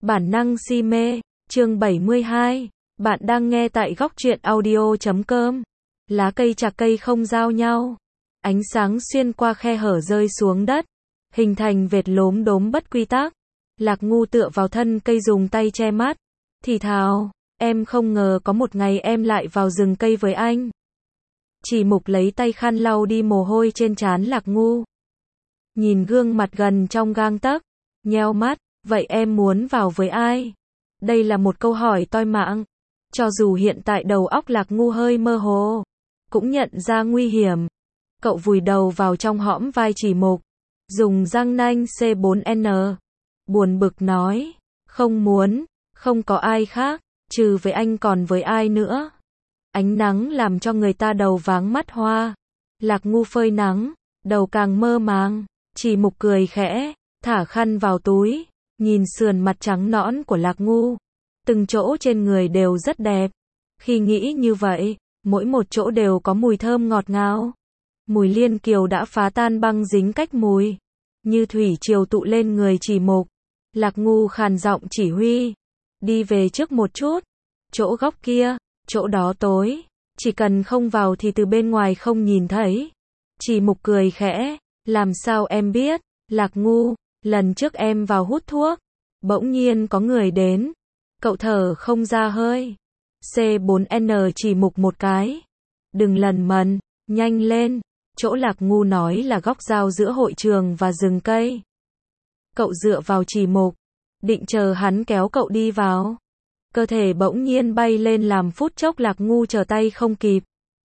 Bản năng si mê, chương 72. Bạn đang nghe tại góc truyện audio.com. Lá cây chạc cây không giao nhau. Ánh sáng xuyên qua khe hở rơi xuống đất, hình thành vệt lốm đốm bất quy tắc. Lạc Ngu tựa vào thân cây dùng tay che mắt, thì thào, em không ngờ có một ngày em lại vào rừng cây với anh. Chỉ Mục lấy tay khăn lau đi mồ hôi trên trán Lạc Ngu. Nhìn gương mặt gần trong gang tấc, nheo mắt, vậy em muốn vào với ai? Đây là một câu hỏi toi mạng. Cho dù hiện tại đầu óc Lạc Ngu hơi mơ hồ, cũng nhận ra nguy hiểm. Cậu vùi đầu vào trong hõm vai Chỉ Mục, dùng răng nanh C4N. Buồn bực nói, không muốn, không có ai khác, trừ với anh còn với ai nữa. Ánh nắng làm cho người ta đầu váng mắt hoa. Lạc Ngu phơi nắng, đầu càng mơ màng. Chỉ Mục cười khẽ, thả khăn vào túi, nhìn sườn mặt trắng nõn của Lạc Ngu. Từng chỗ trên người đều rất đẹp. Khi nghĩ như vậy, mỗi một chỗ đều có mùi thơm ngọt ngào. Mùi liên kiều đã phá tan băng dính cách mùi, như thủy triều tụ lên người Chỉ Mục. Lạc Ngu khàn giọng chỉ huy, đi về trước một chút, chỗ góc kia, chỗ đó tối, chỉ cần không vào thì từ bên ngoài không nhìn thấy. Chỉ Mục cười khẽ, làm sao em biết? Lạc Ngu, lần trước em vào hút thuốc, bỗng nhiên có người đến. Cậu thở không ra hơi. C4N Chỉ Mục một cái. Đừng lẩn mần, nhanh lên. Chỗ Lạc Ngu nói là góc giao giữa hội trường và rừng cây. Cậu dựa vào Chỉ Mục, định chờ hắn kéo cậu đi vào. Cơ thể bỗng nhiên bay lên làm phút chốc Lạc Ngu trở tay không kịp.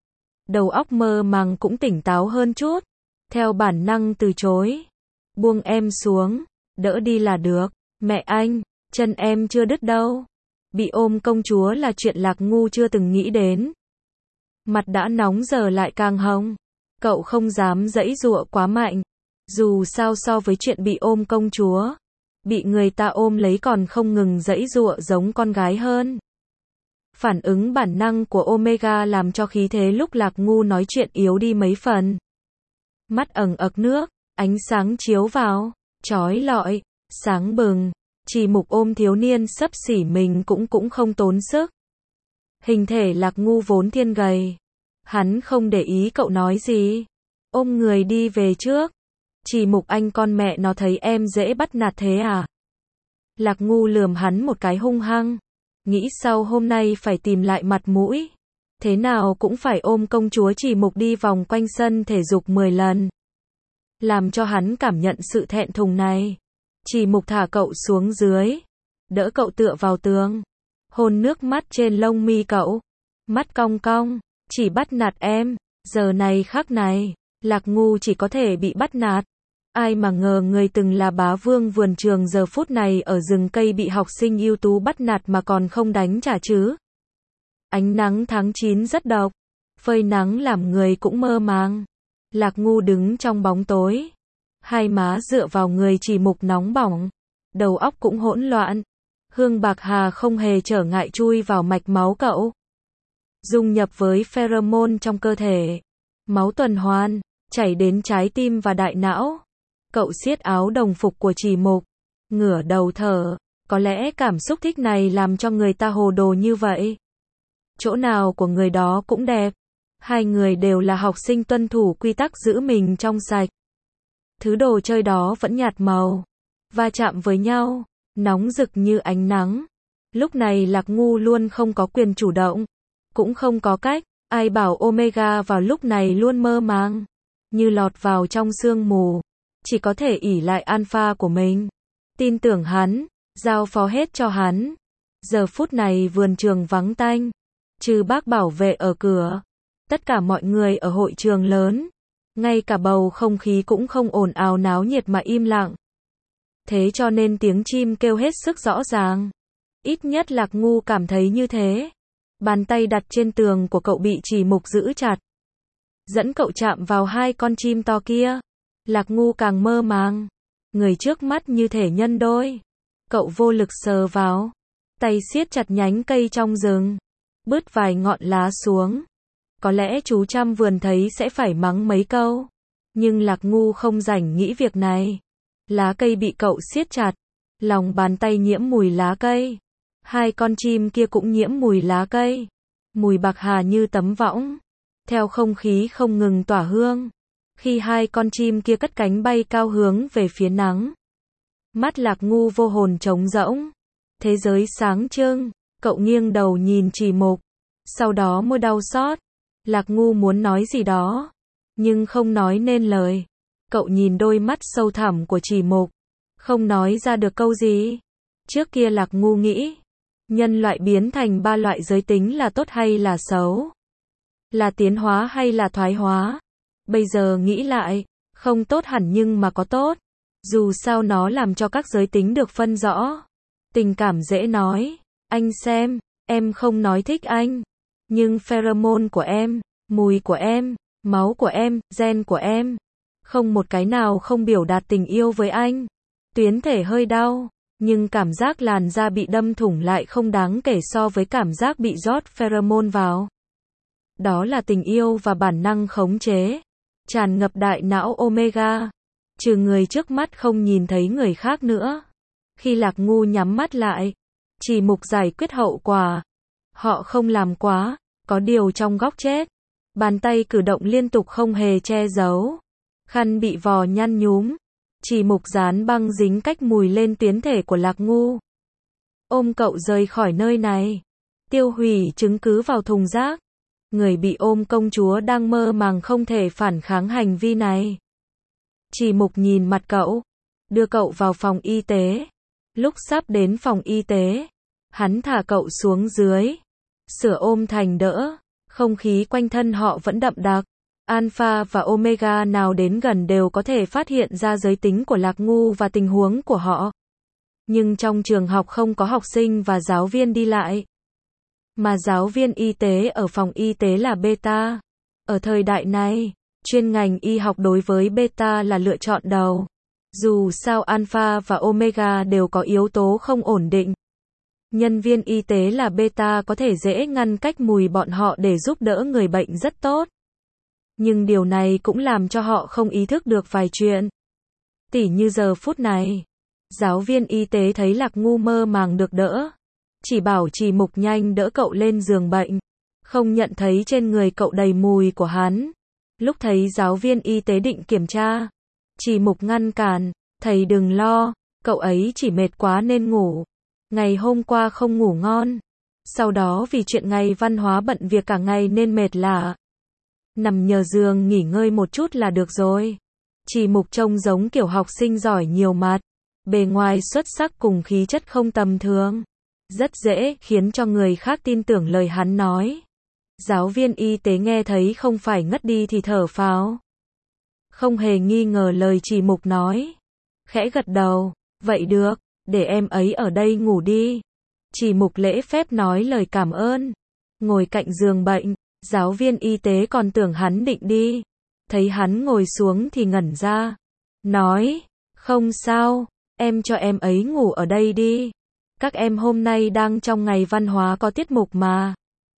Đầu óc mơ màng cũng tỉnh táo hơn chút. Theo bản năng từ chối. Buông em xuống, đỡ đi là được. Mẹ anh, chân em chưa đứt đâu. Bị ôm công chúa là chuyện Lạc Ngu chưa từng nghĩ đến. Mặt đã nóng giờ lại càng hồng. Cậu không dám giãy giụa quá mạnh. Dù sao so với chuyện bị ôm công chúa, bị người ta ôm lấy còn không ngừng giãy giụa giống con gái hơn. Phản ứng bản năng của Omega làm cho khí thế lúc Lạc Ngu nói chuyện yếu đi mấy phần. Mắt ẩn ực nước, ánh sáng chiếu vào, chói lọi, sáng bừng. Chỉ Mục ôm thiếu niên xấp xỉ mình cũng không tốn sức. Hình thể Lạc Ngu vốn thiên gầy. Hắn không để ý cậu nói gì. Ôm người đi về trước. Chỉ Mục anh con mẹ nó thấy em dễ bắt nạt thế à? Lạc Ngu lườm hắn một cái hung hăng. Nghĩ sau hôm nay phải tìm lại mặt mũi. Thế nào cũng phải ôm công chúa Chỉ Mục đi vòng quanh sân thể dục 10 lần. Làm cho hắn cảm nhận sự thẹn thùng này. Chỉ Mục thả cậu xuống dưới, đỡ cậu tựa vào tường, hôn nước mắt trên lông mi cậu. Mắt cong cong, chỉ bắt nạt em, giờ này khắc này, Lạc Ngu chỉ có thể bị bắt nạt. Ai mà ngờ người từng là bá vương vườn trường giờ phút này ở rừng cây bị học sinh ưu tú bắt nạt mà còn không đánh trả chứ. Ánh nắng tháng 9 rất độc, phơi nắng làm người cũng mơ màng. Lạc Ngu đứng trong bóng tối. Hai má dựa vào người Chỉ Mục nóng bỏng, đầu óc cũng hỗn loạn. Hương bạc hà không hề trở ngại chui vào mạch máu cậu, dung nhập với pheromone trong cơ thể. Máu tuần hoàn, chảy đến trái tim và đại não. Cậu siết áo đồng phục của Chỉ Mục, ngửa đầu thở. Có lẽ cảm xúc thích này làm cho người ta hồ đồ như vậy. Chỗ nào của người đó cũng đẹp. Hai người đều là học sinh tuân thủ quy tắc giữ mình trong sạch. Thứ đồ chơi đó vẫn nhạt màu, va chạm với nhau, nóng rực như ánh nắng. Lúc này Lạc Ngu luôn không có quyền chủ động, cũng không có cách. Ai bảo Omega vào lúc này luôn mơ màng, như lọt vào trong sương mù. Chỉ có thể ỷ lại alpha của mình, tin tưởng hắn, giao phó hết cho hắn. Giờ phút này vườn trường vắng tanh, trừ bác bảo vệ ở cửa, tất cả mọi người ở hội trường lớn. Ngay cả bầu không khí cũng không ồn ào náo nhiệt mà im lặng. Thế cho nên tiếng chim kêu hết sức rõ ràng. Ít nhất Lạc Ngu cảm thấy như thế. Bàn tay đặt trên tường của cậu bị Chỉ Mục giữ chặt, dẫn cậu chạm vào hai con chim to kia. Lạc Ngu càng mơ màng. Người trước mắt như thể nhân đôi. Cậu vô lực sờ vào, tay siết chặt nhánh cây trong rừng, bứt vài ngọn lá xuống. Có lẽ chú chăm vườn thấy sẽ phải mắng mấy câu, nhưng Lạc Ngu không rảnh nghĩ việc này. Lá cây bị cậu siết chặt, Lòng bàn tay nhiễm mùi lá cây. Hai con chim kia cũng nhiễm mùi lá cây. Mùi bạc hà như tấm võng. Theo không khí không ngừng tỏa hương. Khi hai con chim kia cất cánh bay cao hướng về phía nắng. Mắt Lạc Ngu vô hồn trống rỗng. Thế giới sáng trưng. Cậu nghiêng đầu nhìn Trì Mục. Sau đó môi đau xót. Lạc Ngu muốn nói gì đó. Nhưng không nói nên lời. Cậu nhìn đôi mắt sâu thẳm của Trì Mục. Không nói ra được câu gì. Trước kia Lạc Ngu nghĩ. Nhân loại biến thành ba loại giới tính là tốt hay là xấu? Là tiến hóa hay là thoái hóa? Bây giờ nghĩ lại. Không tốt hẳn nhưng mà có tốt. Dù sao nó làm cho các giới tính được phân rõ. Tình cảm dễ nói. Anh xem. Em không nói thích anh. Nhưng pheromone của em, mùi của em, máu của em, gen của em. Không một cái nào không biểu đạt tình yêu với anh. Tuyến thể hơi đau. Nhưng cảm giác làn da bị đâm thủng lại không đáng kể so với cảm giác bị rót pheromone vào. Đó là tình yêu và bản năng khống chế. Tràn ngập đại não Omega. Trừ người trước mắt không nhìn thấy người khác nữa. Khi Lạc Ngu nhắm mắt lại. Trì Mục giải quyết hậu quả. Họ không làm quá. Có điều trong góc chết. Bàn tay cử động liên tục không hề che giấu. Khăn bị vò nhăn nhúm. Trì Mục dán băng dính cách mùi lên tuyến thể của Lạc Ngu. Ôm cậu rời khỏi nơi này. Tiêu hủy chứng cứ vào thùng rác. Người bị ôm công chúa đang mơ màng không thể phản kháng hành vi này. Trì Mục nhìn mặt cậu. Đưa cậu vào phòng y tế. Lúc sắp đến phòng y tế. Hắn thả cậu xuống dưới. Sửa ôm thành đỡ. Không khí quanh thân họ vẫn đậm đặc. Alpha và Omega nào đến gần đều có thể phát hiện ra giới tính của Lạc Ngu và tình huống của họ. Nhưng trong trường học không có học sinh và giáo viên đi lại. Mà giáo viên y tế ở phòng y tế là beta. Ở thời đại này, chuyên ngành y học đối với beta là lựa chọn đầu. Dù sao Alpha và Omega đều có yếu tố không ổn định. Nhân viên y tế là beta có thể dễ ngăn cách mùi bọn họ để giúp đỡ người bệnh rất tốt. Nhưng điều này cũng làm cho họ không ý thức được vài chuyện. Tỉ như giờ phút này. Giáo viên y tế thấy Lạc Ngu mơ màng được đỡ. Chỉ bảo Trì Mục nhanh đỡ cậu lên giường bệnh. Không nhận thấy trên người cậu đầy mùi của hắn. Lúc thấy giáo viên y tế định kiểm tra. Trì Mục ngăn cản. Thầy đừng lo. Cậu ấy chỉ mệt quá nên ngủ. Ngày hôm qua không ngủ ngon. Sau đó vì chuyện ngày văn hóa bận việc cả ngày nên mệt lả. Nằm nhờ giường nghỉ ngơi một chút là được rồi. Trì Mục trông giống kiểu học sinh giỏi nhiều mặt. Bề ngoài xuất sắc cùng khí chất không tầm thường. Rất dễ khiến cho người khác tin tưởng lời hắn nói. Giáo viên y tế nghe thấy không phải ngất đi thì thở phào. Không hề nghi ngờ lời Trì Mục nói. Khẽ gật đầu. Vậy được, để em ấy ở đây ngủ đi. Trì Mục lễ phép nói lời cảm ơn. Ngồi cạnh giường bệnh. Giáo viên y tế còn tưởng hắn định đi. Thấy hắn ngồi xuống thì ngẩn ra. Nói, không sao, em cho em ấy ngủ ở đây đi. Các em hôm nay đang trong ngày văn hóa có tiết mục mà.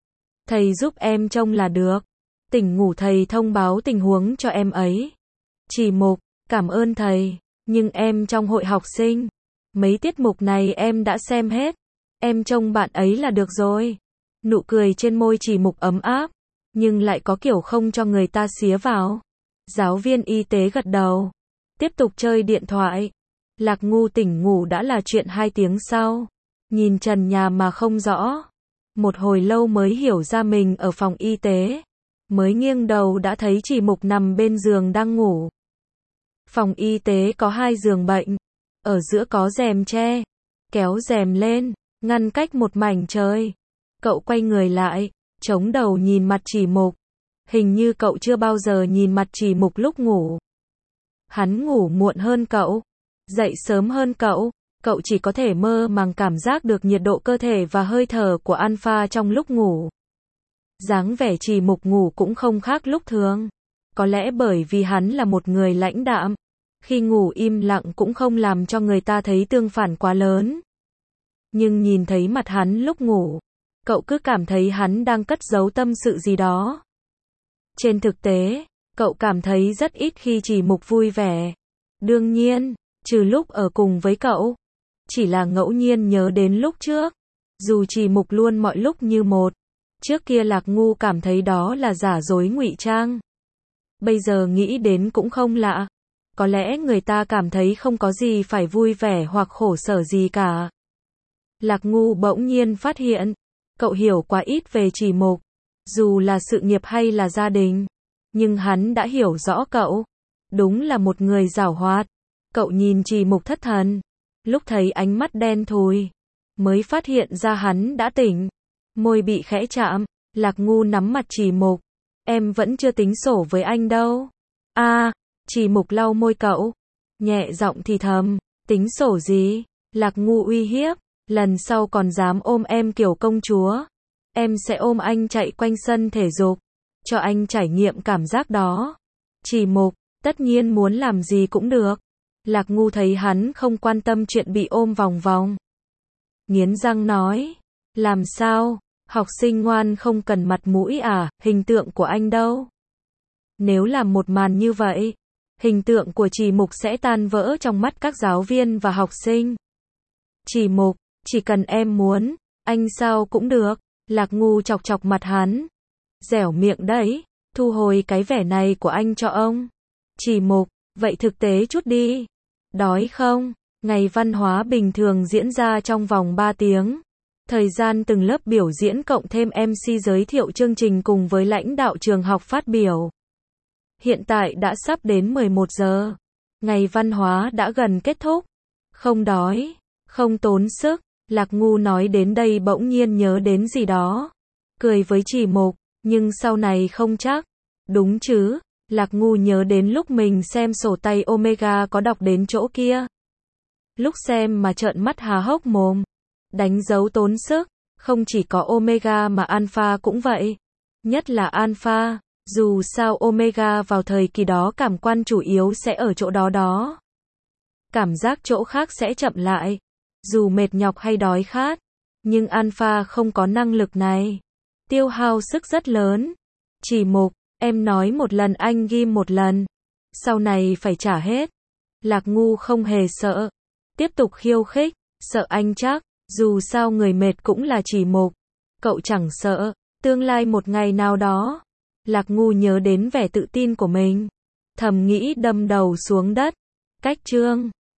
Thầy giúp em trông là được. Tỉnh ngủ thầy thông báo tình huống cho em ấy. Trì Mục, cảm ơn thầy, nhưng em trong hội học sinh. Mấy tiết mục này em đã xem hết. Em trông bạn ấy là được rồi. Nụ cười trên môi Trì Mục ấm áp, nhưng lại có kiểu không cho người ta xía vào. Giáo viên y tế gật đầu. Tiếp tục chơi điện thoại. Lạc Ngu tỉnh ngủ đã là chuyện 2 tiếng sau. Nhìn trần nhà mà không rõ. Một hồi lâu mới hiểu ra mình ở phòng y tế. Mới nghiêng đầu đã thấy Trì Mục nằm bên giường đang ngủ. Phòng y tế có 2 giường bệnh. Ở giữa có rèm tre. Kéo rèm lên, ngăn cách một mảnh trời. Cậu quay người lại, chống đầu nhìn mặt Trì Mục. Hình như cậu chưa bao giờ nhìn mặt Trì Mục lúc ngủ. Hắn ngủ muộn hơn cậu, dậy sớm hơn cậu. Cậu chỉ có thể mơ màng cảm giác được nhiệt độ cơ thể và hơi thở của Alpha trong lúc ngủ. Dáng vẻ Trì Mục ngủ cũng không khác lúc thường. Có lẽ bởi vì hắn là một người lãnh đạm. Khi ngủ im lặng cũng không làm cho người ta thấy tương phản quá lớn. Nhưng nhìn thấy mặt hắn lúc ngủ, cậu cứ cảm thấy hắn đang cất giấu tâm sự gì đó. Trên thực tế, cậu cảm thấy rất ít khi Trì Mục vui vẻ. Đương nhiên, trừ lúc ở cùng với cậu. chỉ là ngẫu nhiên nhớ đến lúc trước. Dù Trì Mục luôn mọi lúc như một. Trước kia Lạc Ngu cảm thấy đó là giả dối ngụy trang. Bây giờ nghĩ đến cũng không lạ. Có lẽ người ta cảm thấy không có gì phải vui vẻ hoặc khổ sở gì cả. Lạc Ngu bỗng nhiên phát hiện, cậu hiểu quá ít về Trì Mục. Dù là sự nghiệp hay là gia đình, nhưng hắn đã hiểu rõ cậu. Đúng là một người giảo hoạt. Cậu nhìn Trì Mục thất thần. Lúc thấy ánh mắt đen thùi, mới phát hiện ra hắn đã tỉnh. Môi bị khẽ chạm, Lạc Ngu nắm mặt Trì Mục. Em vẫn chưa tính sổ với anh đâu. Trì Mục lau môi cậu, nhẹ giọng thì thầm, tính sổ gì? Lạc Ngu uy hiếp, lần sau còn dám ôm em kiểu công chúa. Em sẽ ôm anh chạy quanh sân thể dục, cho anh trải nghiệm cảm giác đó. Trì Mục, tất nhiên muốn làm gì cũng được. Lạc Ngu thấy hắn không quan tâm chuyện bị ôm vòng vòng. Nghiến răng nói, làm sao, học sinh ngoan không cần mặt mũi à, hình tượng của anh đâu? Nếu làm một màn như vậy, hình tượng của Trì Mục sẽ tan vỡ trong mắt các giáo viên và học sinh. Trì Mục, chỉ cần em muốn, anh sao cũng được. Lạc Ngu chọc chọc mặt hắn. Dẻo miệng đấy, thu hồi cái vẻ này của anh cho ông. Trì Mục, vậy thực tế chút đi. Đói không? Ngày văn hóa bình thường diễn ra trong vòng 3 tiếng. Thời gian từng lớp biểu diễn cộng thêm MC giới thiệu chương trình cùng với lãnh đạo trường học phát biểu. Hiện tại đã sắp đến 11 giờ. Ngày văn hóa đã gần kết thúc. Không đói, không tốn sức. Lạc Ngu nói đến đây bỗng nhiên nhớ đến gì đó. Cười với Trì Mục, nhưng sau này không chắc. Đúng chứ, Lạc Ngu nhớ đến lúc mình xem sổ tay Omega có đọc đến chỗ kia. Lúc xem mà trợn mắt há hốc mồm. Đánh dấu tốn sức, không chỉ có Omega mà Alpha cũng vậy. Nhất là Alpha, dù sao Omega vào thời kỳ đó cảm quan chủ yếu sẽ ở chỗ đó. Cảm giác chỗ khác sẽ chậm lại. Dù mệt nhọc hay đói khát, nhưng Alpha không có năng lực này. Tiêu hao sức rất lớn. Trì Mục, em nói một lần anh ghim một lần. Sau này phải trả hết. Lạc Ngu không hề sợ. Tiếp tục khiêu khích, sợ anh chắc. Dù sao người mệt cũng là Trì Mục. Cậu chẳng sợ. Tương lai một ngày nào đó. Lạc Ngu nhớ đến vẻ tự tin của mình. Thầm nghĩ đâm đầu xuống đất. Cách chương